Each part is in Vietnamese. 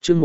chương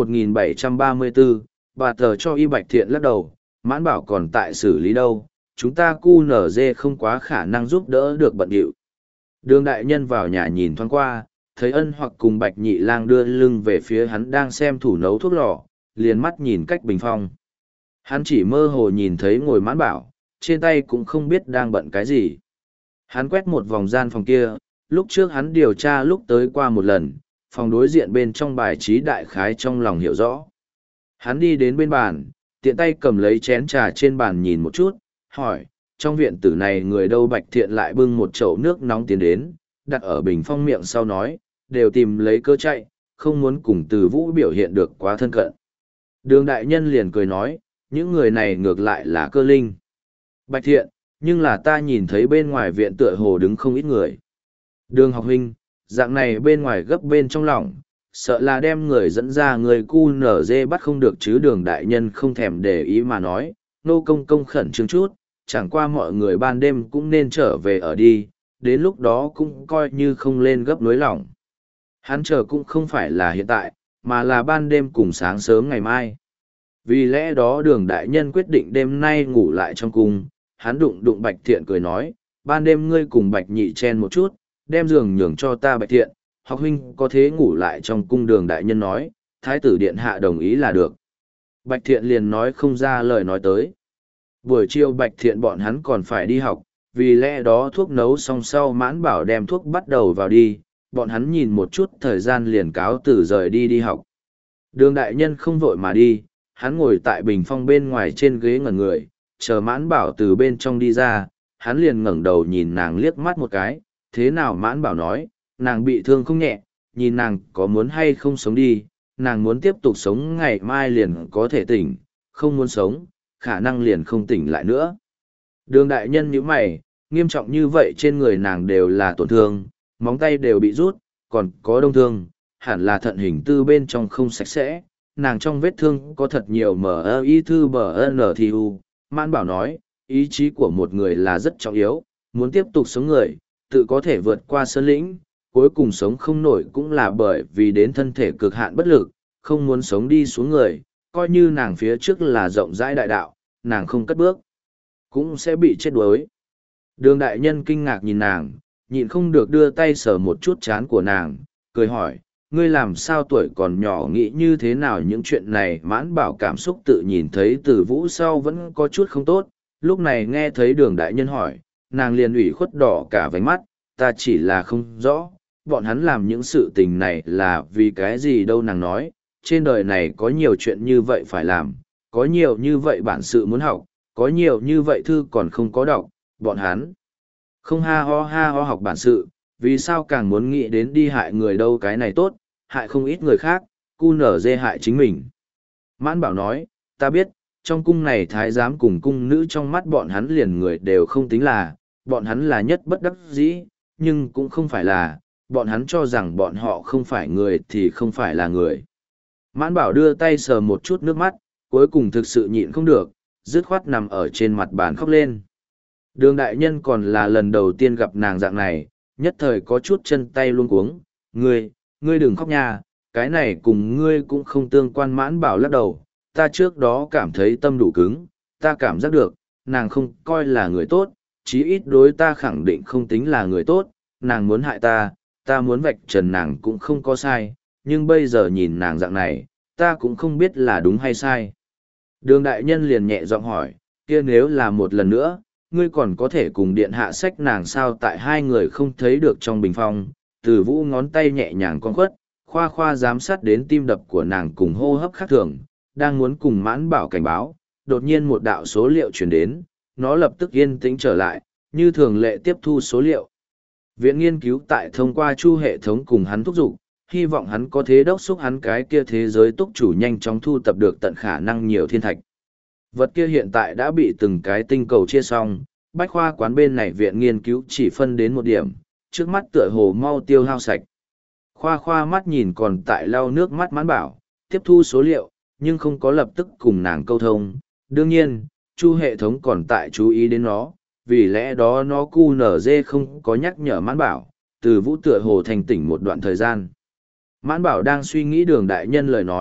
1734, bà tờ cho y Bạch Thiện lắc đầu, Mãn Bảo còn tại xử lý đâu, chúng ta QNZ không quá khả năng giúp đỡ được bận điệu. Đường đại nhân vào nhà nhìn thoáng qua, thấy Ân Hoặc cùng Bạch Nhị Lang đưa lưng về phía hắn đang xem thủ nấu thuốc lò, liền mắt nhìn cách bình phong. Hắn chỉ mơ hồ nhìn thấy ngồi Mãn Bảo, trên tay cũng không biết đang bận cái gì. Hắn quét một vòng gian phòng kia, lúc trước hắn điều tra lúc tới qua một lần, phòng đối diện bên trong bài trí đại khái trong lòng hiểu rõ. Hắn đi đến bên bàn, tiện tay cầm lấy chén trà trên bàn nhìn một chút, hỏi, trong viện tử này người đâu? Bạch Thiện lại bưng một chậu nước nóng tiến đến, đặt ở bình phong miệng sau nói, đều tìm lấy cơ chạy, không muốn cùng Từ Vũ biểu hiện được quá thân cận. Đường đại nhân liền cười nói, những người này ngược lại là cơ linh. Bạch Thiện, nhưng là ta nhìn thấy bên ngoài viện tựa hồ đứng không ít người. Đường học huynh, dạng này bên ngoài gấp bên trong lòng, sợ là đem người dẫn ra người cu nở dê bắt không được chứ. Đường đại nhân không thèm để ý mà nói, nô công công khẩn trương chút, chẳng qua mọi người ban đêm cũng nên trở về ở đi, đến lúc đó cũng coi như không lên gấp nối lỏng. Hắn chờ cũng không phải là hiện tại, mà là ban đêm cùng sáng sớm ngày mai. Vì lẽ đó đường đại nhân quyết định đêm nay ngủ lại trong cung, hắn đụng Bạch Thiện cười nói, ban đêm ngươi cùng Bạch Nhị chen một chút, đem giường nhường cho ta. Bạch Thiện, học huynh có thế ngủ lại trong cung? Đường đại nhân nói, thái tử điện hạ đồng ý là được. Bạch Thiện liền nói không ra lời nói tới. Buổi chiều Bạch Thiện bọn hắn còn phải đi học, vì lẽ đó thuốc nấu xong sau Mãn Bảo đem thuốc bắt đầu vào đi, bọn hắn nhìn một chút thời gian liền cáo từ rời đi học. Đường đại nhân không vội mà đi, hắn ngồi tại bình phong bên ngoài trên ghế ngẩn người, chờ Mãn Bảo từ bên trong đi ra, hắn liền ngẩng đầu nhìn nàng liếc mắt một cái, thế nào? Mãn Bảo nói, nàng bị thương không nhẹ, nhìn nàng có muốn hay không sống đi, nàng muốn tiếp tục sống ngày mai liền có thể tỉnh, không muốn sống, khả năng liền không tỉnh lại nữa. Đường đại nhân nhíu mày, nghiêm trọng như vậy trên người nàng đều là tổn thương, móng tay đều bị rút, còn có đông thương, hẳn là thận hình tư bên trong không sạch sẽ, nàng trong vết thương có thật nhiều MI thư BNTU. Mãn Bảo nói, ý chí của một người là rất trọng yếu, muốn tiếp tục sống người, tự có thể vượt qua sơn lĩnh, cuối cùng sống không nổi cũng là bởi vì đến thân thể cực hạn bất lực, không muốn sống đi xuống người, coi như nàng phía trước là rộng rãi đại đạo, nàng không cất bước, cũng sẽ bị chết đuối. Đường đại nhân kinh ngạc nhìn nàng, nhịn không được đưa tay sờ một chút trán của nàng, cười hỏi, ngươi làm sao tuổi còn nhỏ nghĩ như thế nào những chuyện này? Mãn Bảo cảm xúc tự nhìn thấy Từ Vũ sau vẫn có chút không tốt, lúc này nghe thấy đường đại nhân hỏi, nàng liền ủy khuất đỏ cả váy mắt, ta chỉ là không rõ, bọn hắn làm những sự tình này là vì cái gì đâu? Nàng nói, trên đời này có nhiều chuyện như vậy phải làm, có nhiều như vậy bản sự muốn học, có nhiều như vậy thư còn không có đọc, bọn hắn không ha ho học bản sự, vì sao càng muốn nghĩ đến đi hại người đâu? Cái này tốt, hại không ít người khác, cu nở dê hại chính mình. Mãn Bảo nói, ta biết, trong cung này thái giám cùng cung nữ trong mắt bọn hắn liền người đều không tính là, bọn hắn là nhất bất đắc dĩ, nhưng cũng không phải là, bọn hắn cho rằng bọn họ không phải người thì không phải là người. Mãn Bảo đưa tay sờ một chút nước mắt, cuối cùng thực sự nhịn không được, dứt khoát nằm ở trên mặt bàn khóc lên. Đường đại nhân còn là lần đầu tiên gặp nàng dạng này, nhất thời có chút chân tay luống cuống, ngươi đừng khóc nha, cái này cùng ngươi cũng không tương quan. Mãn Bảo lắc đầu, ta trước đó cảm thấy tâm đủ cứng, ta cảm giác được, nàng không coi là người tốt, chí ít đối ta khẳng định không tính là người tốt, nàng muốn hại ta, ta muốn vạch trần nàng cũng không có sai, nhưng bây giờ nhìn nàng dạng này, ta cũng không biết là đúng hay sai. Đường đại nhân liền nhẹ giọng hỏi, kia nếu là một lần nữa, ngươi còn có thể cùng điện hạ sách nàng sao? Tại hai người không thấy được trong bình phong, Từ Vũ ngón tay nhẹ nhàng con khuất, khoa khoa giám sát đến tim đập của nàng cùng hô hấp khác thường, đang muốn cùng Mãn Bảo cảnh báo, đột nhiên một đạo số liệu truyền đến, nó lập tức yên tĩnh trở lại, như thường lệ tiếp thu số liệu. Viện nghiên cứu tại thông qua chu hệ thống cùng hắn thúc giục, hy vọng hắn có thế đốc xúc hắn cái kia thế giới túc chủ nhanh chóng thu tập được tận khả năng nhiều thiên thạch. Vật kia hiện tại đã bị từng cái tinh cầu chia xong, bách khoa quán bên này viện nghiên cứu chỉ phân đến một điểm, trước mắt tựa hồ mau tiêu hao sạch. Khoa khoa mắt nhìn còn tại lau nước mắt Mãn Bảo, tiếp thu số liệu, nhưng không có lập tức cùng nàng câu thông. Đương nhiên, chu hệ thống còn tại chú ý đến nó, vì lẽ đó nó QNZ không có nhắc nhở Mãn Bảo, Từ Vũ tựa hồ thành tỉnh một đoạn thời gian. Mãn Bảo đang suy nghĩ đường đại nhân lời nói,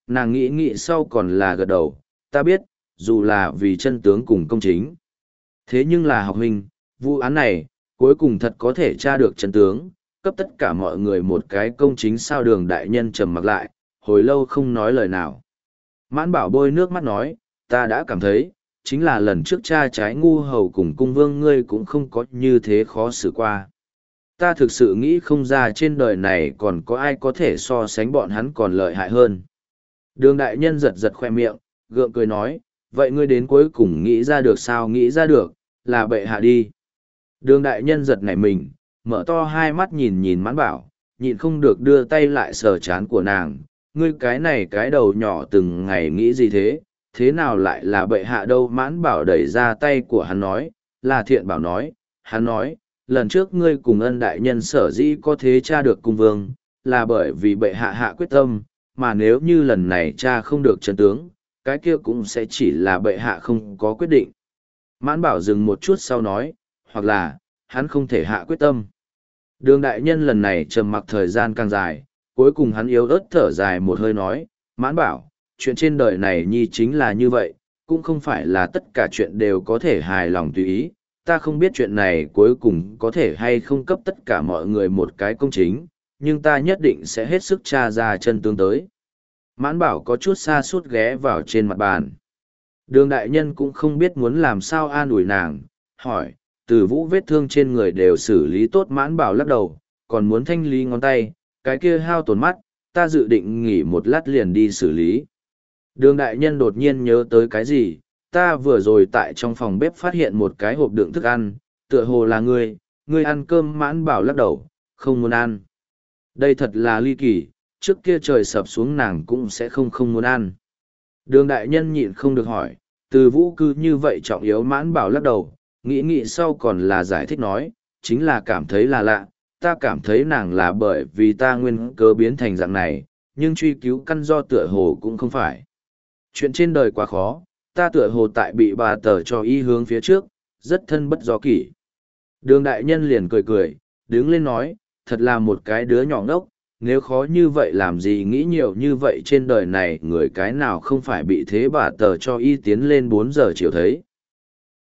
nàng nghĩ nghĩ sau còn là gật đầu, ta biết, dù là vì chân tướng cùng công chính. Thế nhưng là học huynh, vụ án này, cuối cùng thật có thể tra được chân tướng, cấp tất cả mọi người một cái công chính. Sao Đường đại nhân trầm mặc lại, hồi lâu không nói lời nào. Mãn Bảo bôi nước mắt nói, ta đã cảm thấy, chính là lần trước cha trái ngu hầu cùng cung vương ngươi cũng không có như thế khó xử qua. Ta thực sự nghĩ không ra trên đời này còn có ai có thể so sánh bọn hắn còn lợi hại hơn. Đường đại nhân giật giật khoe miệng, gượng cười nói, vậy ngươi đến cuối cùng nghĩ ra được sao? Nghĩ ra được, là bệ hạ đi. Đường đại nhân giật nảy mình, mở to hai mắt nhìn nhìn Mãn Bảo, nhịn không được đưa tay lại sờ trán của nàng. Ngươi cái này cái đầu nhỏ từng ngày nghĩ gì thế? Thế nào lại là bệ hạ đâu? Mãn Bảo đẩy ra tay của hắn nói, là Thiện Bảo nói. Hắn nói, lần trước ngươi cùng Ân đại nhân sở dĩ có thế tra được cung vương, là bởi vì bệ hạ hạ quyết tâm, mà nếu như lần này tra không được chân tướng, cái kia cũng sẽ chỉ là bệ hạ không có quyết định. Mãn Bảo dừng một chút sau nói, hoặc là, hắn không thể hạ quyết tâm. Đường đại nhân lần này trầm mặc thời gian càng dài, cuối cùng hắn yếu ớt thở dài một hơi nói, Mãn Bảo, chuyện trên đời này nhi chính là như vậy, cũng không phải là tất cả chuyện đều có thể hài lòng tùy ý. Ta không biết chuyện này cuối cùng có thể hay không cấp tất cả mọi người một cái công chính, nhưng ta nhất định sẽ hết sức tra ra chân tướng tới. Mãn Bảo có chút xa suốt ghé vào trên mặt bàn. Đường đại nhân cũng không biết muốn làm sao an ủi nàng, hỏi, Từ Vũ vết thương trên người đều xử lý tốt. Mãn Bảo lắc đầu, còn muốn thanh lý ngón tay, cái kia hao tổn mắt, ta dự định nghỉ một lát liền đi xử lý. Đường đại nhân đột nhiên nhớ tới cái gì, ta vừa rồi tại trong phòng bếp phát hiện một cái hộp đựng thức ăn, tựa hồ là ngươi ăn cơm. Mãn Bảo lắc đầu, không muốn ăn. Đây thật là ly kỳ, trước kia trời sập xuống nàng cũng sẽ không muốn ăn. Đường đại nhân nhịn không được hỏi, Từ Vũ cứ như vậy trọng yếu? Mãn Bảo lắc đầu, nghĩ sau còn là giải thích nói, chính là cảm thấy là lạ, ta cảm thấy nàng là bởi vì ta nguyên cớ biến thành dạng này, nhưng truy cứu căn do tựa hồ cũng không phải. Chuyện trên đời quá khó, ta tựa hồ tại bị bà tờ cho y hướng phía trước, rất thân bất do kỷ. Đường đại nhân liền cười, đứng lên nói, thật là một cái đứa nhỏ ngốc, nếu khó như vậy làm gì nghĩ nhiều như vậy, trên đời này người cái nào không phải bị thế bà tờ cho y tiến lên 4 giờ chiều thấy.